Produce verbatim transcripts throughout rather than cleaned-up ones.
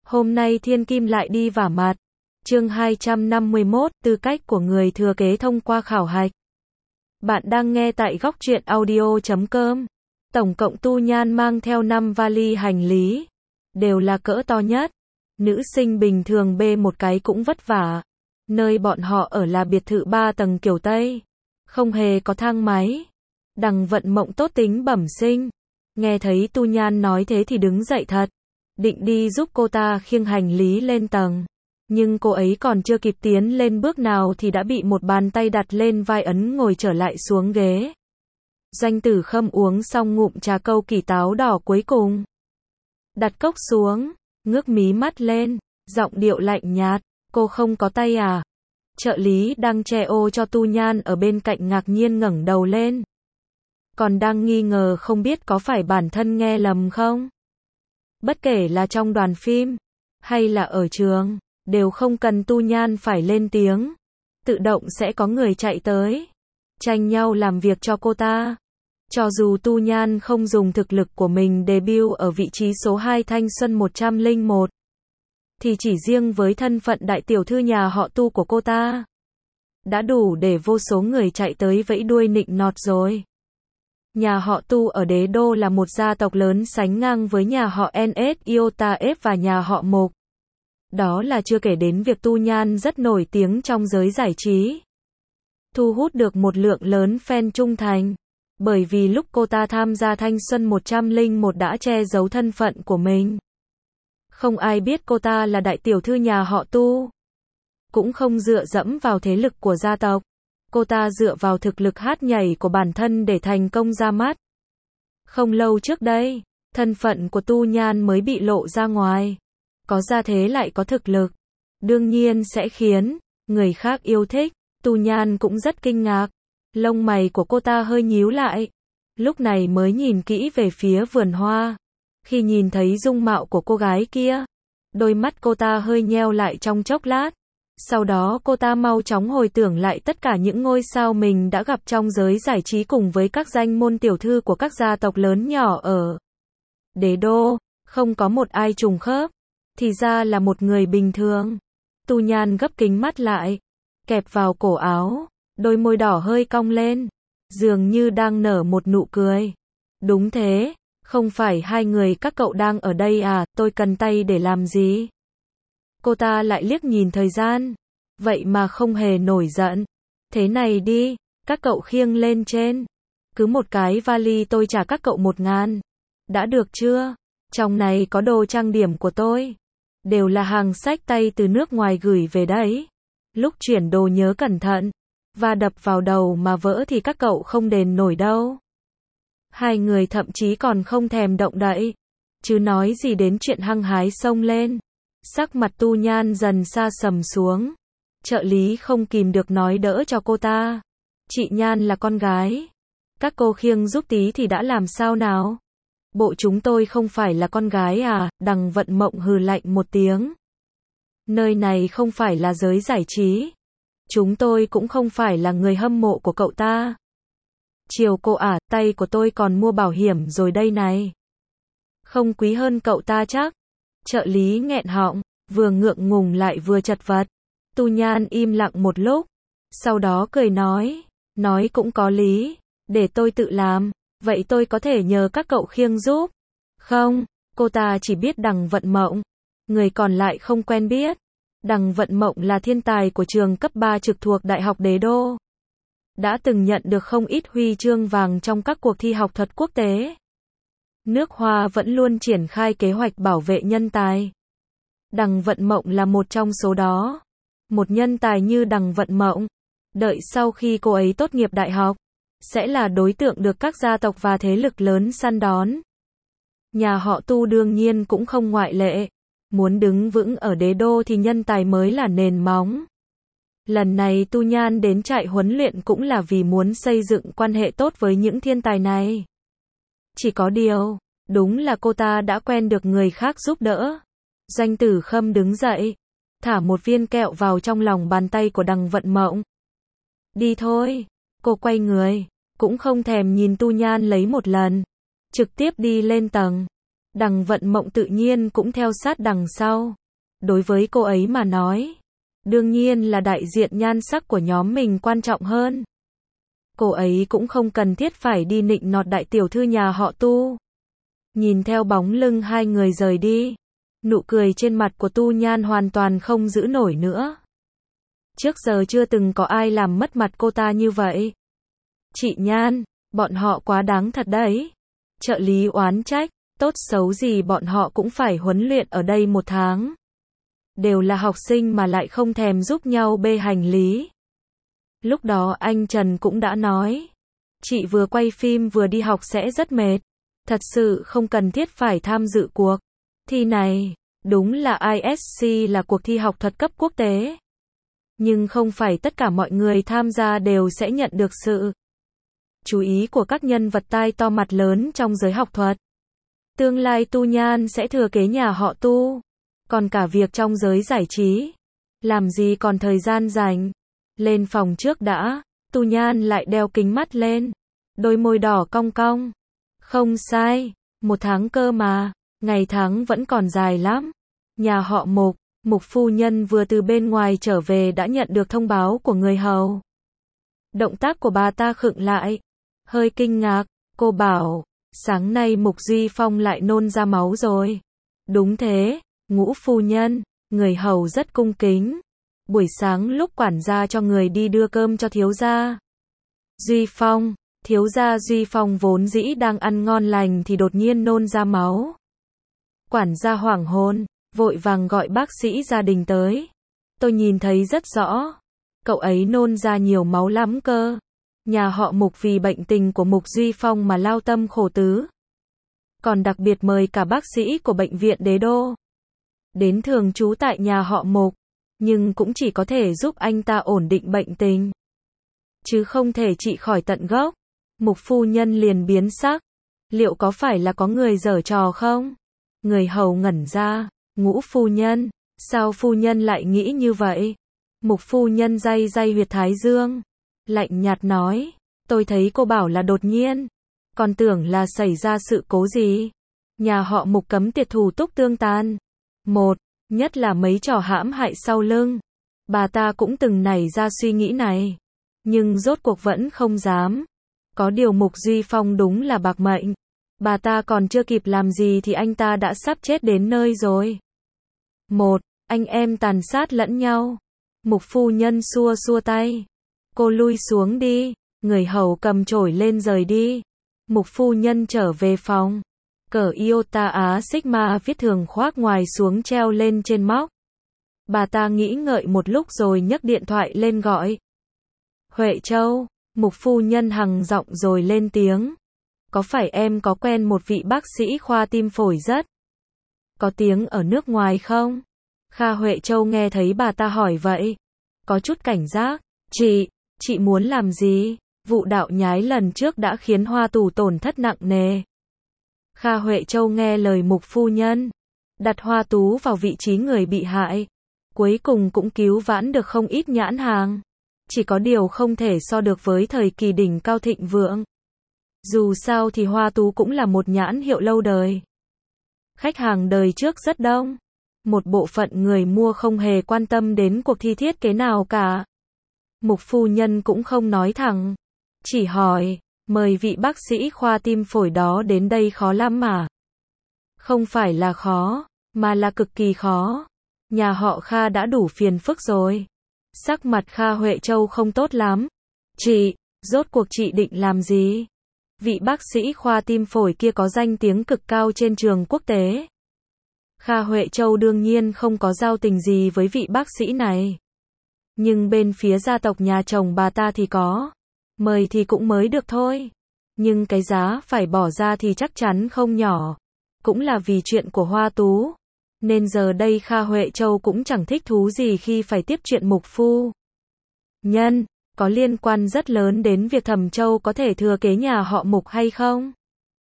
Hôm nay Thiên Kim lại đi vả mặt. Chương hai trăm năm mươi mốt, tư cách của người thừa kế thông qua khảo hạch. Bạn đang nghe tại góc truyện audio chấm com. Tổng cộng Tu Nhan mang theo năm vali hành lý, đều là cỡ to nhất. Nữ sinh bình thường bê một cái cũng vất vả. Nơi bọn họ ở là biệt thự ba tầng kiểu Tây, không hề có thang máy. Đằng Vận Mộng tốt tính bẩm sinh, nghe thấy Tu Nhan nói thế thì đứng dậy thật, định đi giúp cô ta khiêng hành lý lên tầng. Nhưng cô ấy còn chưa kịp tiến lên bước nào thì đã bị một bàn tay đặt lên vai ấn ngồi trở lại xuống ghế. Doanh Tử Khâm uống xong ngụm trà câu kỳ táo đỏ cuối cùng, đặt cốc xuống, ngước mí mắt lên, giọng điệu lạnh nhạt, cô không có tay à? Trợ lý đang che ô cho Tu Nhan ở bên cạnh ngạc nhiên ngẩng đầu lên, còn đang nghi ngờ không biết có phải bản thân nghe lầm không. Bất kể là trong đoàn phim hay là ở trường, đều không cần Tu Nhan phải lên tiếng, tự động sẽ có người chạy tới, tranh nhau làm việc cho cô ta. Cho dù Tu Nhan không dùng thực lực của mình debut ở vị trí số hai thanh xuân một không một, thì chỉ riêng với thân phận đại tiểu thư nhà họ Tu của cô ta, đã đủ để vô số người chạy tới vẫy đuôi nịnh nọt rồi. Nhà họ Tu ở Đế Đô là một gia tộc lớn sánh ngang với nhà họ en ét Iota F và nhà họ Mộc. Đó là chưa kể đến việc Tu Nhan rất nổi tiếng trong giới giải trí, thu hút được một lượng lớn fan trung thành, bởi vì lúc cô ta tham gia thanh xuân một không một đã che giấu thân phận của mình. Không ai biết cô ta là đại tiểu thư nhà họ Tu, cũng không dựa dẫm vào thế lực của gia tộc. Cô ta dựa vào thực lực hát nhảy của bản thân để thành công ra mắt. Không lâu trước đây, thân phận của Tu Nhan mới bị lộ ra ngoài. Có gia thế lại có thực lực, đương nhiên sẽ khiến người khác yêu thích. Tu Nhan cũng rất kinh ngạc, lông mày của cô ta hơi nhíu lại, lúc này mới nhìn kỹ về phía vườn hoa. Khi nhìn thấy dung mạo của cô gái kia, đôi mắt cô ta hơi nheo lại trong chốc lát. Sau đó cô ta mau chóng hồi tưởng lại tất cả những ngôi sao mình đã gặp trong giới giải trí cùng với các danh môn tiểu thư của các gia tộc lớn nhỏ ở Đế Đô, không có một ai trùng khớp, thì ra là một người bình thường. Tu Nhan gấp kính mắt lại, kẹp vào cổ áo, đôi môi đỏ hơi cong lên, dường như đang nở một nụ cười. Đúng thế, không phải hai người các cậu đang ở đây à, tôi cần tay để làm gì? Cô ta lại liếc nhìn thời gian, vậy mà không hề nổi giận. Thế này đi, các cậu khiêng lên trên, cứ một cái vali tôi trả các cậu một ngàn. Đã được chưa? Trong này có đồ trang điểm của tôi, đều là hàng xách tay từ nước ngoài gửi về đấy. Lúc chuyển đồ nhớ cẩn thận, và đập vào đầu mà vỡ thì các cậu không đền nổi đâu. Hai người thậm chí còn không thèm động đậy, chứ nói gì đến chuyện hăng hái xông lên. Sắc mặt Tu Nhan dần sa sầm xuống. Trợ lý không kìm được nói đỡ cho cô ta. Chị Nhan là con gái, các cô khiêng giúp tí thì đã làm sao nào? Bộ chúng tôi không phải là con gái à? Đằng Vận Mộng hừ lạnh một tiếng. Nơi này không phải là giới giải trí, chúng tôi cũng không phải là người hâm mộ của cậu ta. Chiều cô à, tay của tôi còn mua bảo hiểm rồi đây này. Không quý hơn cậu ta chắc. Trợ lý nghẹn họng, vừa ngượng ngùng lại vừa chật vật. Tu Nhan im lặng một lúc, sau đó cười nói, nói cũng có lý, để tôi tự làm, vậy tôi có thể nhờ các cậu khiêng giúp. Không, cô ta chỉ biết Đằng Vận Mộng, người còn lại không quen biết. Đằng Vận Mộng là thiên tài của trường cấp ba trực thuộc Đại học Đế Đô, đã từng nhận được không ít huy chương vàng trong các cuộc thi học thuật quốc tế. Nước Hoa vẫn luôn triển khai kế hoạch bảo vệ nhân tài. Đằng Vận Mộng là một trong số đó. Một nhân tài như Đằng Vận Mộng, đợi sau khi cô ấy tốt nghiệp đại học, sẽ là đối tượng được các gia tộc và thế lực lớn săn đón. Nhà họ Tu đương nhiên cũng không ngoại lệ. Muốn đứng vững ở Đế Đô thì nhân tài mới là nền móng. Lần này Tu Nhan đến trại huấn luyện cũng là vì muốn xây dựng quan hệ tốt với những thiên tài này. Chỉ có điều, đúng là cô ta đã quen được người khác giúp đỡ. Doanh Tử Khâm đứng dậy, thả một viên kẹo vào trong lòng bàn tay của Đằng Vận Mộng. Đi thôi. Cô quay người, cũng không thèm nhìn Tu Nhan lấy một lần, trực tiếp đi lên tầng. Đằng Vận Mộng tự nhiên cũng theo sát đằng sau. Đối với cô ấy mà nói, đương nhiên là đại diện nhan sắc của nhóm mình quan trọng hơn. Cô ấy cũng không cần thiết phải đi nịnh nọt đại tiểu thư nhà họ Tu. Nhìn theo bóng lưng hai người rời đi, nụ cười trên mặt của Tu Nhan hoàn toàn không giữ nổi nữa. Trước giờ chưa từng có ai làm mất mặt cô ta như vậy. Chị Nhan, bọn họ quá đáng thật đấy. Trợ lý oán trách, tốt xấu gì bọn họ cũng phải huấn luyện ở đây một tháng. Đều là học sinh mà lại không thèm giúp nhau bê hành lý. Lúc đó anh Trần cũng đã nói, chị vừa quay phim vừa đi học sẽ rất mệt. Thật sự không cần thiết phải tham dự cuộc thi này. Đúng là i ét xê là cuộc thi học thuật cấp quốc tế. Nhưng không phải tất cả mọi người tham gia đều sẽ nhận được sự chú ý của các nhân vật tai to mặt lớn trong giới học thuật. Tương lai Tu Nhan sẽ thừa kế nhà họ Tu. Còn cả việc trong giới giải trí, làm gì còn thời gian rảnh. Lên phòng trước đã. Tu Nhan lại đeo kính mắt lên, đôi môi đỏ cong cong. Không sai, một tháng cơ mà, ngày tháng vẫn còn dài lắm. Nhà họ Mục, Mục phu nhân vừa từ bên ngoài trở về đã nhận được thông báo của người hầu. Động tác của bà ta khựng lại, hơi kinh ngạc, cô bảo, sáng nay Mục Duy Phong lại nôn ra máu rồi. Đúng thế, Ngũ phu nhân, người hầu rất cung kính. Buổi sáng lúc quản gia cho người đi đưa cơm cho thiếu gia Duy Phong, thiếu gia Duy Phong vốn dĩ đang ăn ngon lành thì đột nhiên nôn ra máu. Quản gia hoảng hồn, vội vàng gọi bác sĩ gia đình tới. Tôi nhìn thấy rất rõ, cậu ấy nôn ra nhiều máu lắm cơ. Nhà họ Mục vì bệnh tình của Mục Duy Phong mà lao tâm khổ tứ. Còn đặc biệt mời cả bác sĩ của bệnh viện Đế Đô đến thường trú tại nhà họ Mục, nhưng cũng chỉ có thể giúp anh ta ổn định bệnh tình, chứ không thể trị khỏi tận gốc. Mục phu nhân liền biến sắc, liệu có phải là có người giở trò không? Người hầu ngẩn ra, Ngũ phu nhân, sao phu nhân lại nghĩ như vậy? Mục phu nhân day day huyệt thái dương, lạnh nhạt nói, tôi thấy cô bảo là đột nhiên, còn tưởng là xảy ra sự cố gì. Nhà họ Mục cấm tiệt thủ túc tương tàn. Một, nhất là mấy trò hãm hại sau lưng. Bà ta cũng từng nảy ra suy nghĩ này, nhưng rốt cuộc vẫn không dám. Có điều Mục Duy Phong đúng là bạc mệnh. Bà ta còn chưa kịp làm gì thì anh ta đã sắp chết đến nơi rồi. Một, anh em tàn sát lẫn nhau. Mục phu nhân xua xua tay. Cô lui xuống đi. Người hầu cầm chổi lên rời đi. Mục phu nhân trở về phòng. Cởi Iota Á Sigma viết thường khoác ngoài xuống treo lên trên móc. Bà ta nghĩ ngợi một lúc rồi nhấc điện thoại lên gọi. Huệ Châu, Mục phu nhân hằng giọng rồi lên tiếng. Có phải em có quen một vị bác sĩ khoa tim phổi rất có tiếng ở nước ngoài không? Kha Huệ Châu nghe thấy bà ta hỏi vậy, có chút cảnh giác. Chị, chị muốn làm gì? Vụ đạo nhái lần trước đã khiến Hoa Tù tổn thất nặng nề. Kha Huệ Châu nghe lời Mục phu nhân, đặt Hoa Tú vào vị trí người bị hại. Cuối cùng cũng cứu vãn được không ít nhãn hàng. Chỉ có điều không thể so được với thời kỳ đỉnh cao thịnh vượng. Dù sao thì Hoa Tú cũng là một nhãn hiệu lâu đời. Khách hàng đời trước rất đông. Một bộ phận người mua không hề quan tâm đến cuộc thi thiết kế nào cả. Mục phu nhân cũng không nói thẳng, chỉ hỏi, mời vị bác sĩ khoa tim phổi đó đến đây khó lắm mà. Không phải là khó, mà là cực kỳ khó. Nhà họ Kha đã đủ phiền phức rồi. Sắc mặt Kha Huệ Châu không tốt lắm. Chị, rốt cuộc chị định làm gì? Vị bác sĩ khoa tim phổi kia có danh tiếng cực cao trên trường quốc tế. Kha Huệ Châu đương nhiên không có giao tình gì với vị bác sĩ này. Nhưng bên phía gia tộc nhà chồng bà ta thì có. Mời thì cũng mới được thôi. Nhưng cái giá phải bỏ ra thì chắc chắn không nhỏ. Cũng là vì chuyện của Hoa Tú. Nên giờ đây Kha Huệ Châu cũng chẳng thích thú gì khi phải tiếp chuyện Mục phu nhân. Có liên quan rất lớn đến việc Thẩm Châu có thể thừa kế nhà họ Mục hay không?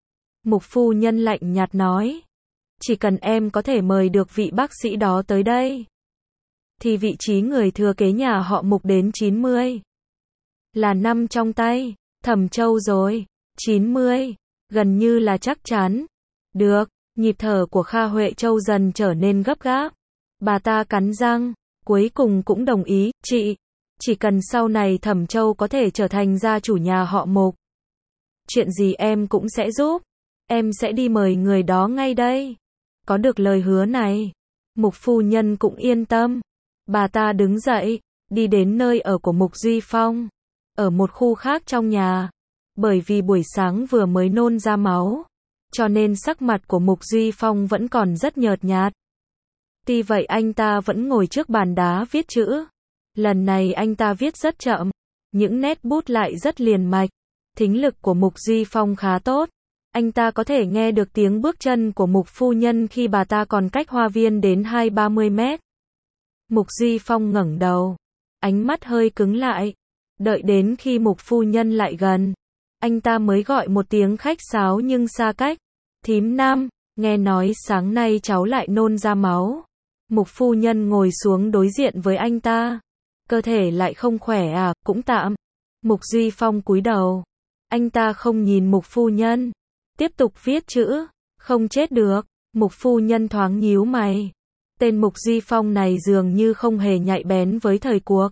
Mục phu nhân lạnh nhạt nói. Chỉ cần em có thể mời được vị bác sĩ đó tới đây, thì vị trí người thừa kế nhà họ Mục đến chín mươi là năm trong tay Thẩm Châu rồi. chín mươi, gần như là chắc chắn. Được, Nhịp thở của Kha Huệ Châu dần trở nên gấp gáp. Bà ta cắn răng, cuối cùng cũng đồng ý, chị, chỉ cần sau này Thẩm Châu có thể trở thành gia chủ nhà họ Mục. Chuyện gì em cũng sẽ giúp. Em sẽ đi mời người đó ngay đây. Có được lời hứa này, Mục phu nhân cũng yên tâm. Bà ta đứng dậy, đi đến nơi ở của Mục Duy Phong, ở một khu khác trong nhà. Bởi vì buổi sáng vừa mới nôn ra máu, cho nên sắc mặt của Mục Duy Phong vẫn còn rất nhợt nhạt. Tuy vậy anh ta vẫn ngồi trước bàn đá viết chữ. Lần này anh ta viết rất chậm, những nét bút lại rất liền mạch. Thính lực của Mục Duy Phong khá tốt. Anh ta có thể nghe được tiếng bước chân của Mục phu nhân khi bà ta còn cách hoa viên đến hai ba mươi mét. Mục Duy Phong ngẩng đầu, ánh mắt hơi cứng lại. Đợi đến khi Mục phu nhân lại gần, anh ta mới gọi một tiếng khách sáo nhưng xa cách. Thím Năm, nghe nói sáng nay cháu lại nôn ra máu. Mục phu nhân ngồi xuống đối diện với anh ta. Cơ thể lại không khỏe à, cũng tạm. Mục Duy Phong cúi đầu. Anh ta không nhìn Mục phu nhân, tiếp tục viết chữ. Không chết được. Mục phu nhân thoáng nhíu mày. Tên Mục Duy Phong này dường như không hề nhạy bén với thời cuộc.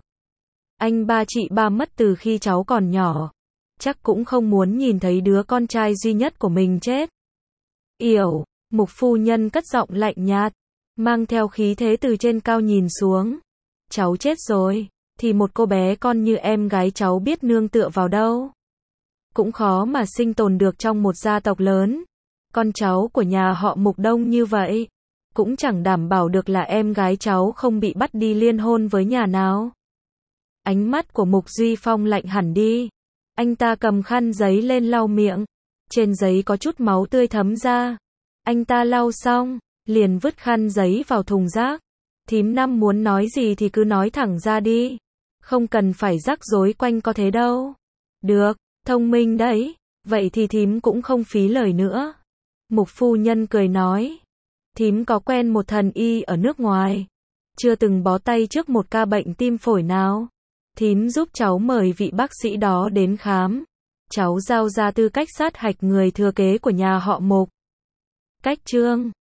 Anh ba chị ba mất từ khi cháu còn nhỏ. Chắc cũng không muốn nhìn thấy đứa con trai duy nhất của mình chết. Yểu, Mục phu nhân cất giọng lạnh nhạt, mang theo khí thế từ trên cao nhìn xuống. Cháu chết rồi, thì một cô bé con như em gái cháu biết nương tựa vào đâu. Cũng khó mà sinh tồn được trong một gia tộc lớn. Con cháu của nhà họ Mục đông như vậy, cũng chẳng đảm bảo được là em gái cháu không bị bắt đi liên hôn với nhà nào. Ánh mắt của Mục Duy Phong lạnh hẳn đi. Anh ta cầm khăn giấy lên lau miệng. Trên giấy có chút máu tươi thấm ra. Anh ta lau xong, liền vứt khăn giấy vào thùng rác. Thím Năm muốn nói gì thì cứ nói thẳng ra đi. Không cần phải rắc rối quanh co thế đâu. Được, thông minh đấy. Vậy thì thím cũng không phí lời nữa. Mục phu nhân cười nói. Thím có quen một thần y ở nước ngoài. Chưa từng bó tay trước một ca bệnh tim phổi nào. Thím giúp cháu mời vị bác sĩ đó đến khám. Cháu giao ra tư cách sát hạch người thừa kế của nhà họ Mục. Cách chương